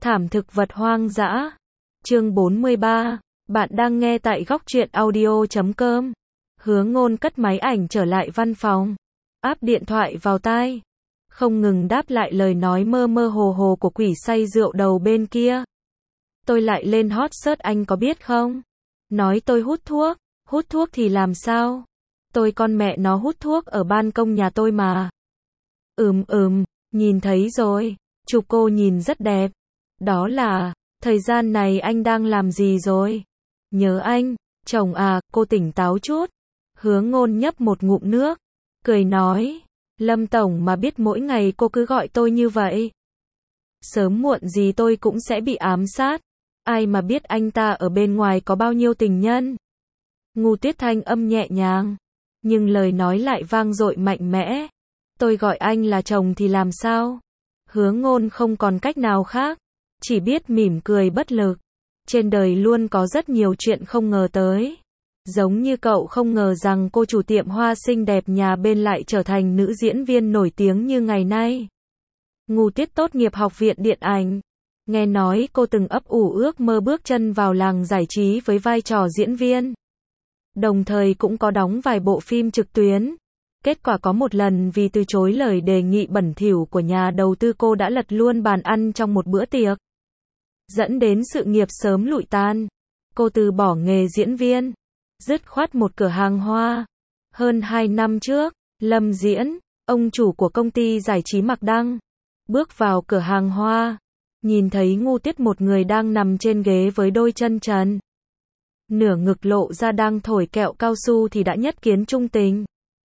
Thảm thực vật hoang dã. Chương 43. Bạn đang nghe tại góc truyện audio.com. Hứa Ngôn cất máy ảnh trở lại văn phòng, áp điện thoại vào tai, không ngừng đáp lại lời nói mơ mơ hồ hồ của quỷ say rượu đầu bên kia. Tôi lại lên hot search, anh có biết không? Nói tôi hút thuốc thì làm sao? Tôi con mẹ nó hút thuốc ở ban công nhà tôi mà. Nhìn thấy rồi, chụp cô nhìn rất đẹp. Đó là, thời gian này anh đang làm gì rồi? Nhớ anh, chồng à, cô tỉnh táo chút. Hứa Ngôn nhấp một ngụm nước, cười nói, Lâm Tổng mà biết mỗi ngày cô cứ gọi tôi như vậy. Sớm muộn gì tôi cũng sẽ bị ám sát. Ai mà biết anh ta ở bên ngoài có bao nhiêu tình nhân. Ngô Tuyết thanh âm nhẹ nhàng, nhưng lời nói lại vang dội mạnh mẽ. Tôi gọi anh là chồng thì làm sao? Hứa Ngôn không còn cách nào khác, chỉ biết mỉm cười bất lực. Trên đời luôn có rất nhiều chuyện không ngờ tới. Giống như cậu không ngờ rằng cô chủ tiệm hoa xinh đẹp nhà bên lại trở thành nữ diễn viên nổi tiếng như ngày nay. Ngô Tuyết tốt nghiệp học viện điện ảnh. Nghe nói cô từng ấp ủ ước mơ bước chân vào làng giải trí với vai trò diễn viên. Đồng thời cũng có đóng vài bộ phim trực tuyến. Kết quả có một lần vì từ chối lời đề nghị bẩn thỉu của nhà đầu tư, cô đã lật luôn bàn ăn trong một bữa tiệc, dẫn đến sự nghiệp sớm lụi tan. Cô từ bỏ nghề diễn viên, dứt khoát một cửa hàng hoa. Hơn 2 năm trước, Lâm Diễn, ông chủ của công ty giải trí Mạc Đăng, bước vào cửa hàng hoa, nhìn thấy Ngô Tuyết một người đang nằm trên ghế với đôi chân trần, nửa ngực lộ ra đang thổi kẹo cao su thì đã nhất kiến trung tình.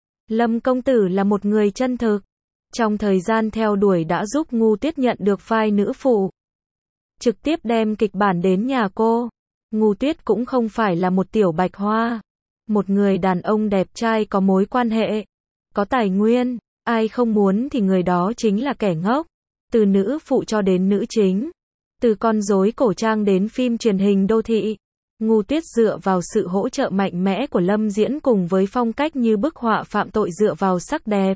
Lâm công tử là một người chân thực. Trong thời gian theo đuổi đã giúp Ngô Tuyết nhận được vai nữ phụ, trực tiếp đem kịch bản đến nhà cô. Ngô Tuyết cũng không phải là một tiểu bạch hoa. Một người đàn ông đẹp trai có mối quan hệ, có tài nguyên, ai không muốn thì người đó chính là kẻ ngốc. Từ nữ phụ cho đến nữ chính, từ con rối cổ trang đến phim truyền hình đô thị, Ngô Tuyết dựa vào sự hỗ trợ mạnh mẽ của Lâm Diễn cùng với phong cách như bức họa phạm tội dựa vào sắc đẹp,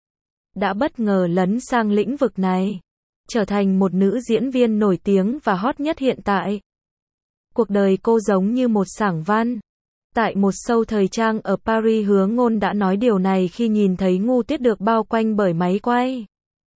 đã bất ngờ lấn sang lĩnh vực này, trở thành một nữ diễn viên nổi tiếng và hot nhất hiện tại. Cuộc đời cô giống như một sảng văn. Tại một show thời trang ở Paris, Hứa Ngôn đã nói điều này khi nhìn thấy Ngô Tuyết được bao quanh bởi máy quay.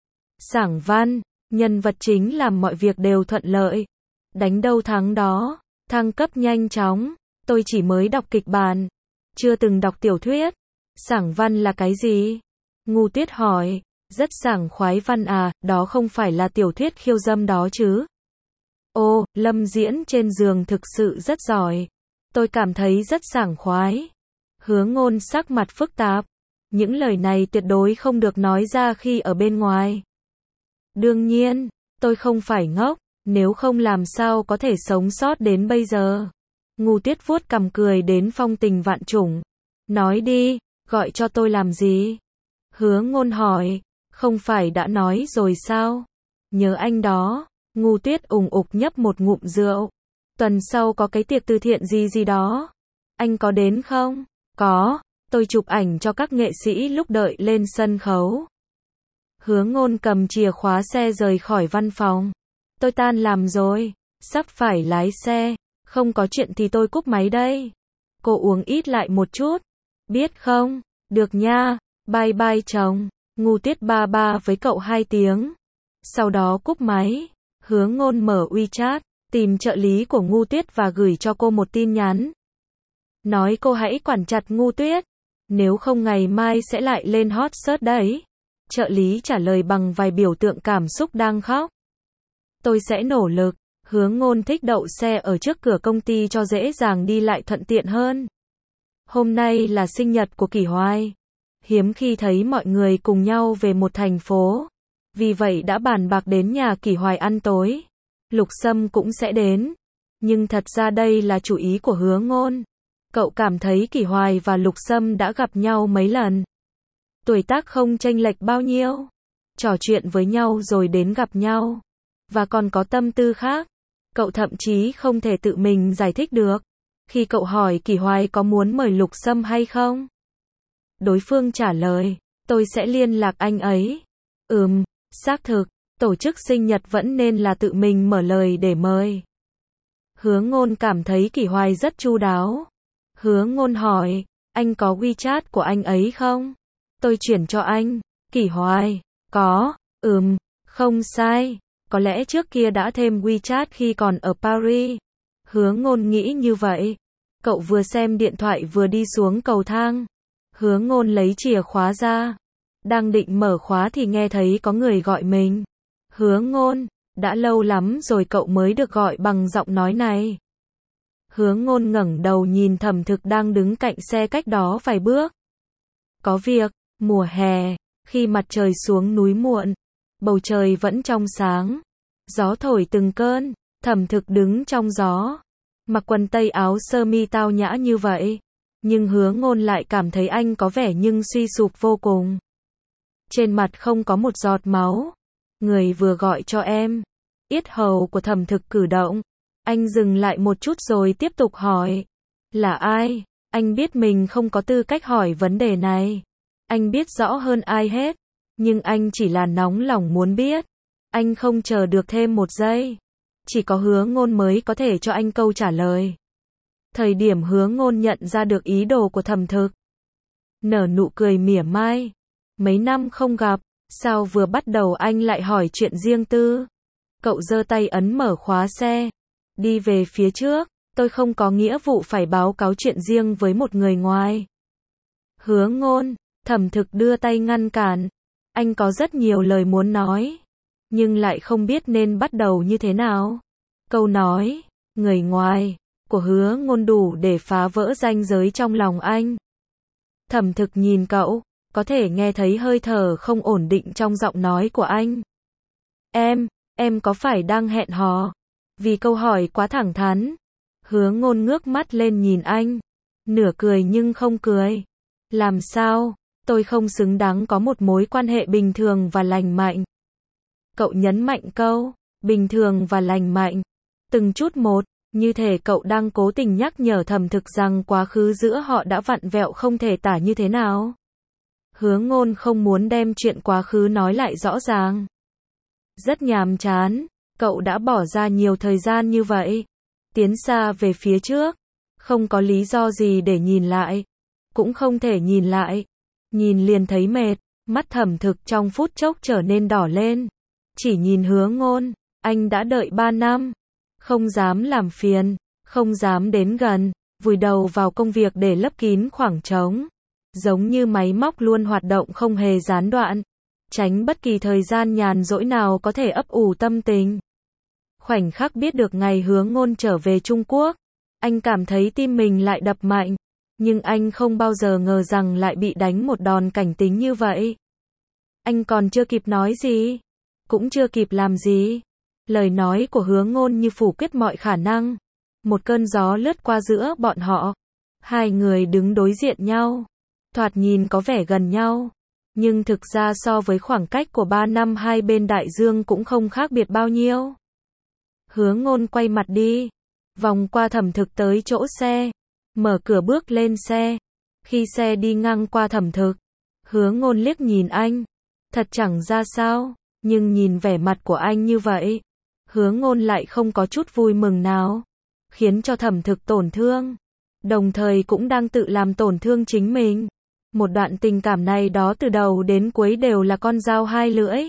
Sảng văn, nhân vật chính làm mọi việc đều thuận lợi, đánh đâu thắng đó, thăng cấp nhanh chóng. Tôi chỉ mới đọc kịch bản, chưa từng đọc tiểu thuyết. Sảng văn là cái gì? Ngô Tuyết hỏi. Rất sảng khoái văn à, đó không phải là tiểu thuyết khiêu dâm đó chứ? Ô, Lâm Diễn trên giường thực sự rất giỏi. Tôi cảm thấy rất sảng khoái. Hứa Ngôn sắc mặt phức tạp. Những lời này tuyệt đối không được nói ra khi ở bên ngoài. Đương nhiên, tôi không phải ngốc, nếu không làm sao có thể sống sót đến bây giờ. Ngô Tuyết vuốt cằm cười đến phong tình vạn trùng. Nói đi, gọi cho tôi làm gì? Hứa Ngôn hỏi. Không phải đã nói rồi sao? Nhớ anh đó. Ngô Tuyết ủng ục nhấp một ngụm rượu. Tuần sau có cái tiệc từ thiện gì đó. Anh có đến không? Có, tôi chụp ảnh cho các nghệ sĩ lúc đợi lên sân khấu. Hứa Ngôn cầm chìa khóa xe rời khỏi văn phòng. Tôi tan làm rồi, sắp phải lái xe. Không có chuyện thì tôi cúp máy đây. Cô uống ít lại một chút. Biết không? Được nha. Bye bye chồng. Ngô Tuyết ba ba với cậu 2 tiếng. Sau đó cúp máy. Hứa Ngôn mở WeChat, tìm trợ lý của Ngô Tuyết và gửi cho cô một tin nhắn. Nói cô hãy quản chặt Ngô Tuyết, nếu không ngày mai sẽ lại lên hot search đấy. Trợ lý trả lời bằng vài biểu tượng cảm xúc đang khóc. Tôi sẽ nỗ lực. Hứa Ngôn thích đậu xe ở trước cửa công ty cho dễ dàng đi lại thuận tiện hơn. Hôm nay là sinh nhật của Kỷ Hoài. Hiếm khi thấy mọi người cùng nhau về một thành phố. Vì vậy đã bàn bạc đến nhà Kỷ Hoài ăn tối. Lục Sâm cũng sẽ đến. Nhưng thật ra đây là chủ ý của Hứa Ngôn. Cậu cảm thấy Kỷ Hoài và Lục Sâm đã gặp nhau mấy lần. Tuổi tác không chênh lệch bao nhiêu. Trò chuyện với nhau rồi đến gặp nhau. Và còn có tâm tư khác. Cậu thậm chí không thể tự mình giải thích được. Khi cậu hỏi Kỷ Hoài có muốn mời Lục Sâm hay không, đối phương trả lời, tôi sẽ liên lạc anh ấy. Xác thực, tổ chức sinh nhật vẫn nên là tự mình mở lời để mời. Hứa Ngôn cảm thấy Kỷ Hoài rất chu đáo. Hứa Ngôn hỏi, anh có WeChat của anh ấy không? Tôi chuyển cho anh. Kỷ Hoài, có, không sai. Có lẽ trước kia đã thêm WeChat khi còn ở Paris. Hứa Ngôn nghĩ như vậy. Cậu vừa xem điện thoại vừa đi xuống cầu thang. Hứa Ngôn lấy chìa khóa ra. Đang định mở khóa thì nghe thấy có người gọi mình. Hứa Ngôn, đã lâu lắm rồi cậu mới được gọi bằng giọng nói này. Hứa Ngôn ngẩng đầu nhìn Thẩm Thực đang đứng cạnh xe cách đó vài bước. Có việc, mùa hè, khi mặt trời xuống núi muộn, bầu trời vẫn trong sáng, gió thổi từng cơn, Thẩm Thực đứng trong gió, mặc quần tây áo sơ mi tao nhã như vậy, nhưng Hứa Ngôn lại cảm thấy anh có vẻ nhưng suy sụp vô cùng. Trên mặt không có một giọt máu. Người vừa gọi cho em. Yết hầu của Thẩm Thực cử động. Anh dừng lại một chút rồi tiếp tục hỏi. Là ai? Anh biết mình không có tư cách hỏi vấn đề này. Anh biết rõ hơn ai hết. Nhưng anh chỉ là nóng lòng muốn biết. Anh không chờ được thêm một giây. Chỉ có Hứa Ngôn mới có thể cho anh câu trả lời. Thời điểm Hứa Ngôn nhận ra được ý đồ của Thẩm Thực, nở nụ cười mỉa mai. Mấy năm không gặp, sao vừa bắt đầu anh lại hỏi chuyện riêng tư? Cậu giơ tay ấn mở khóa xe, đi về phía trước. Tôi không có nghĩa vụ phải báo cáo chuyện riêng với một người ngoài. Hứa Ngôn, Thẩm Thực đưa tay ngăn cản. Anh có rất nhiều lời muốn nói, nhưng lại không biết nên bắt đầu như thế nào. Câu nói, người ngoài, của Hứa Ngôn đủ để phá vỡ ranh giới trong lòng anh. Thẩm Thực nhìn cậu, có thể nghe thấy hơi thở không ổn định trong giọng nói của anh. Em có phải đang hẹn hò? Vì câu hỏi quá thẳng thắn. Hứa Ngôn ngước mắt lên nhìn anh, nửa cười nhưng không cười. Làm sao? Tôi không xứng đáng có một mối quan hệ bình thường và lành mạnh. Cậu nhấn mạnh câu, bình thường và lành mạnh. Từng chút một, như thể cậu đang cố tình nhắc nhở Thẩm Thực rằng quá khứ giữa họ đã vặn vẹo không thể tả như thế nào. Hứa Ngôn không muốn đem chuyện quá khứ nói lại rõ ràng. Rất nhàm chán, cậu đã bỏ ra nhiều thời gian như vậy. Tiến xa về phía trước, không có lý do gì để nhìn lại. Cũng không thể nhìn lại. Nhìn liền thấy mệt, mắt Thẩm Thực trong phút chốc trở nên đỏ lên. Chỉ nhìn Hứa Ngôn, anh đã đợi 3 năm. Không dám làm phiền, không dám đến gần, vùi đầu vào công việc để lấp kín khoảng trống. Giống như máy móc luôn hoạt động không hề gián đoạn. Tránh bất kỳ thời gian nhàn rỗi nào có thể ấp ủ tâm tình. Khoảnh khắc biết được ngày Hứa Ngôn trở về Trung Quốc, anh cảm thấy tim mình lại đập mạnh. Nhưng anh không bao giờ ngờ rằng lại bị đánh một đòn cảnh tính như vậy. Anh còn chưa kịp nói gì, cũng chưa kịp làm gì. Lời nói của Hứa Ngôn như phủ quyết mọi khả năng. Một cơn gió lướt qua giữa bọn họ. Hai người đứng đối diện nhau. Thoạt nhìn có vẻ gần nhau. Nhưng thực ra so với khoảng cách của 3 năm hai bên đại dương cũng không khác biệt bao nhiêu. Hứa Ngôn quay mặt đi. Vòng qua Thẩm Thực tới chỗ xe. Mở cửa bước lên xe. Khi xe đi ngang qua Thẩm Thực, Hứa Ngôn liếc nhìn anh. Thật chẳng ra sao, nhưng nhìn vẻ mặt của anh như vậy, Hứa Ngôn lại không có chút vui mừng nào, khiến cho Thẩm Thực tổn thương, đồng thời cũng đang tự làm tổn thương chính mình. Một đoạn tình cảm này đó từ đầu đến cuối đều là con dao hai lưỡi.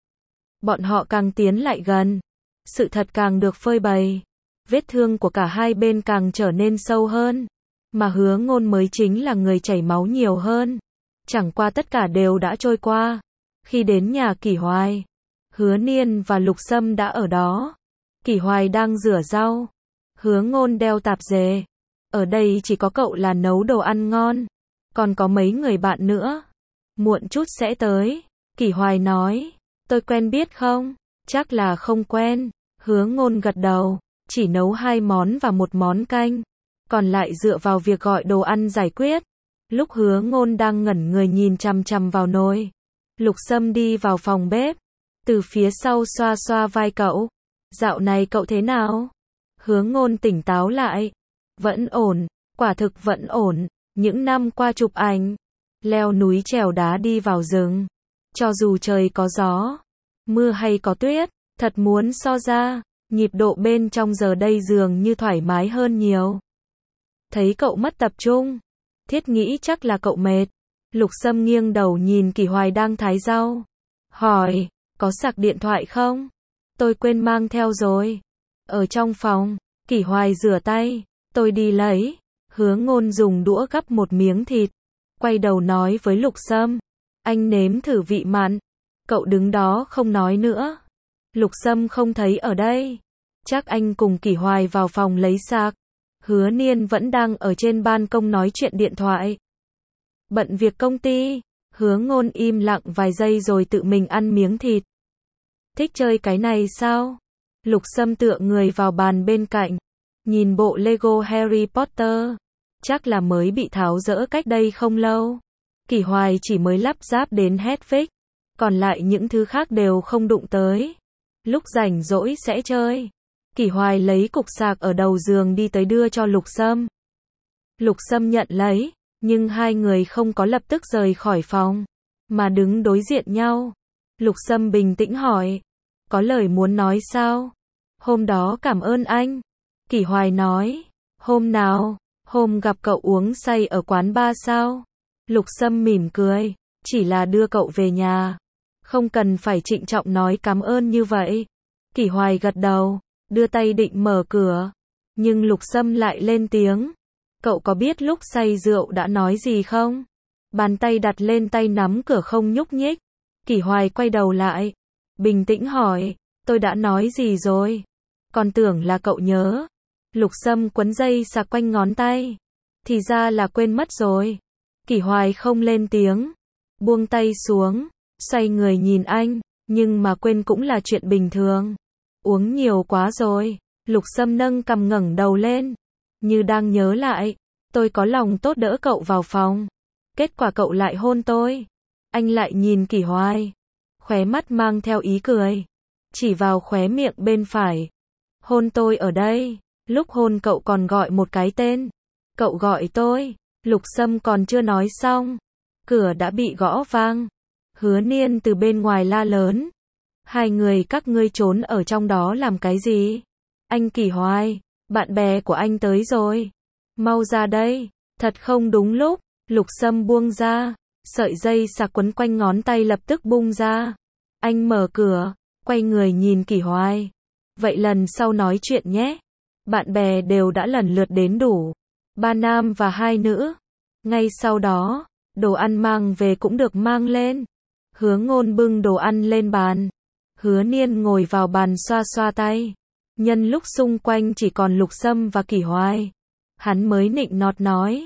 Bọn họ càng tiến lại gần, sự thật càng được phơi bày, vết thương của cả hai bên càng trở nên sâu hơn, mà Hứa Ngôn mới chính là người chảy máu nhiều hơn. Chẳng qua tất cả đều đã trôi qua. Khi đến nhà Kỷ Hoài, Hứa Niên và Lục Sâm đã ở đó. Kỷ Hoài đang rửa rau, Hứa Ngôn đeo tạp dề. Ở đây chỉ có cậu là nấu đồ ăn ngon, còn có mấy người bạn nữa. Muộn chút sẽ tới, Kỷ Hoài nói. Tôi quen biết không? Chắc là không quen. Hứa Ngôn gật đầu, chỉ nấu 2 món và 1 món canh, còn lại dựa vào việc gọi đồ ăn giải quyết. Lúc Hứa Ngôn đang ngẩn người nhìn chằm chằm vào nồi, Lục Sâm đi vào phòng bếp, từ phía sau xoa xoa vai cậu. Dạo này cậu thế nào? Hứa Ngôn tỉnh táo lại. Vẫn ổn, quả thực vẫn ổn. Những năm qua chụp ảnh, leo núi trèo đá đi vào rừng, cho dù trời có gió, mưa hay có tuyết, thật muốn so ra, nhịp độ bên trong giờ đây dường như thoải mái hơn nhiều. Thấy cậu mất tập trung, Thiết nghĩ chắc là cậu mệt. Lục Sâm nghiêng đầu nhìn Kỷ Hoài đang thái rau. Hỏi, có sạc điện thoại không? Tôi quên mang theo rồi. Ở trong phòng, Kỷ Hoài rửa tay. Tôi đi lấy. Hứa Ngôn dùng đũa gắp một miếng thịt. Quay đầu nói với Lục Sâm. Anh nếm thử vị mặn. Cậu đứng đó không nói nữa. Lục Sâm không thấy ở đây. Chắc anh cùng Kỷ Hoài vào phòng lấy sạc. Hứa Niên vẫn đang ở trên ban công nói chuyện điện thoại. Bận việc công ty. Hứa Ngôn im lặng vài giây rồi tự mình ăn miếng thịt. Thích chơi cái này sao? Lục Sâm tựa người vào bàn bên cạnh. Nhìn bộ Lego Harry Potter. Chắc là mới bị tháo dỡ cách đây không lâu. Kỷ Hoài chỉ mới lắp ráp đến Hedwig. Còn lại những thứ khác đều không đụng tới. Lúc rảnh rỗi sẽ chơi. Kỷ Hoài lấy cục sạc ở đầu giường đi tới đưa cho Lục Sâm. Lục Sâm nhận lấy, nhưng hai người không có lập tức rời khỏi phòng, mà đứng đối diện nhau. Lục Sâm bình tĩnh hỏi, có lời muốn nói sao? Hôm đó cảm ơn anh. Kỷ Hoài nói, hôm nào? Hôm gặp cậu uống say ở quán bar sao? Lục Sâm mỉm cười, chỉ là đưa cậu về nhà. Không cần phải trịnh trọng nói cảm ơn như vậy. Kỷ Hoài gật đầu, đưa tay định mở cửa. Nhưng Lục Sâm lại lên tiếng. Cậu có biết lúc say rượu đã nói gì không? Bàn tay đặt lên tay nắm cửa không nhúc nhích. Kỷ Hoài quay đầu lại. Bình tĩnh hỏi, tôi đã nói gì rồi? Còn tưởng là cậu nhớ. Lục Sâm quấn dây sạc quanh ngón tay. Thì ra là quên mất rồi. Kỷ Hoài không lên tiếng. Buông tay xuống. Xoay người nhìn anh. Nhưng mà quên cũng là chuyện bình thường. Uống nhiều quá rồi. Lục Sâm nâng cằm ngẩng đầu lên. Như đang nhớ lại. Tôi có lòng tốt đỡ cậu vào phòng. Kết quả cậu lại hôn tôi. Anh lại nhìn Kỷ Hoài. Khóe mắt mang theo ý cười. Chỉ vào khóe miệng bên phải. Hôn tôi ở đây. Lúc hôn cậu còn gọi một cái tên. Cậu gọi tôi. Lục Sâm còn chưa nói xong. Cửa đã bị gõ vang. Hứa Niên từ bên ngoài la lớn. Hai người các ngươi trốn ở trong đó làm cái gì? Anh Kỷ Hoài, bạn bè của anh tới rồi. Mau ra đây. Thật không đúng lúc. Lục Sâm buông ra. Sợi dây sạc quấn quanh ngón tay lập tức bung ra. Anh mở cửa. Quay người nhìn Kỷ Hoài. Vậy lần sau nói chuyện nhé. Bạn bè đều đã lần lượt đến đủ. 3 nam và 2 nữ. Ngay sau đó, đồ ăn mang về cũng được mang lên. Hứa Ngôn bưng đồ ăn lên bàn. Hứa Niên ngồi vào bàn xoa xoa tay. Nhân lúc xung quanh chỉ còn Lục Sâm và Kỷ Hoài. Hắn mới nịnh nọt nói.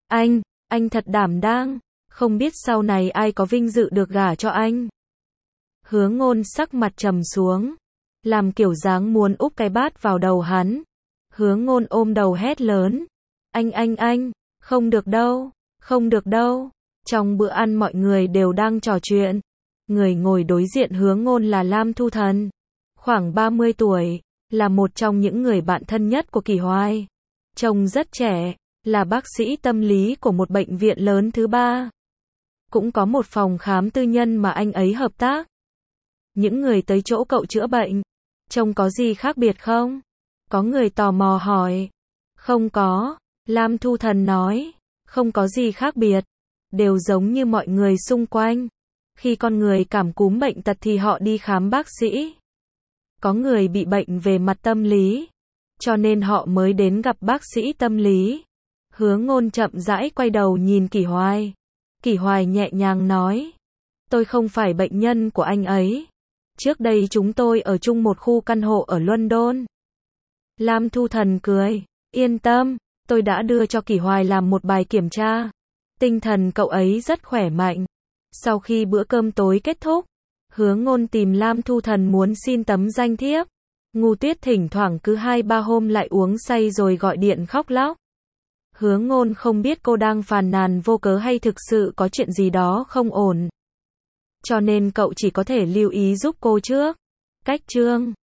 Anh thật đảm đang. Không biết sau này ai có vinh dự được gả cho anh. Hứa Ngôn sắc mặt trầm xuống. Làm kiểu dáng muốn úp cái bát vào đầu hắn. Hứa Ngôn ôm đầu hét lớn. Anh, không được đâu, không được đâu. Trong bữa ăn mọi người đều đang trò chuyện. Người ngồi đối diện Hứa Ngôn là Lam Thu Thần. Khoảng 30 tuổi, là một trong những người bạn thân nhất của Kỷ Hoài. Trông rất trẻ, là bác sĩ tâm lý của một bệnh viện lớn thứ 3. Cũng có một phòng khám tư nhân mà anh ấy hợp tác. Những người tới chỗ cậu chữa bệnh, trông có gì khác biệt không? Có người tò mò hỏi. Không có, Lam Thu Thần nói. Không có gì khác biệt. Đều giống như mọi người xung quanh. Khi con người cảm cúm bệnh tật thì họ đi khám bác sĩ. Có người bị bệnh về mặt tâm lý. Cho nên họ mới đến gặp bác sĩ tâm lý. Hứa Ngôn chậm rãi quay đầu nhìn Kỷ Hoài. Kỷ Hoài nhẹ nhàng nói. Tôi không phải bệnh nhân của anh ấy. Trước đây chúng tôi ở chung một khu căn hộ ở London. Lam Thu Thần cười. Yên tâm, tôi đã đưa cho Kỷ Hoài làm một bài kiểm tra. Tinh thần cậu ấy rất khỏe mạnh. Sau khi bữa cơm tối kết thúc, Hứa Ngôn tìm Lam Thu Thần muốn xin tấm danh thiếp. Ngu Tuyết thỉnh thoảng cứ 2-3 hôm lại uống say rồi gọi điện khóc lóc. Hứa Ngôn không biết cô đang phàn nàn vô cớ hay thực sự có chuyện gì đó không ổn. Cho nên cậu chỉ có thể lưu ý giúp cô trước. Cách chương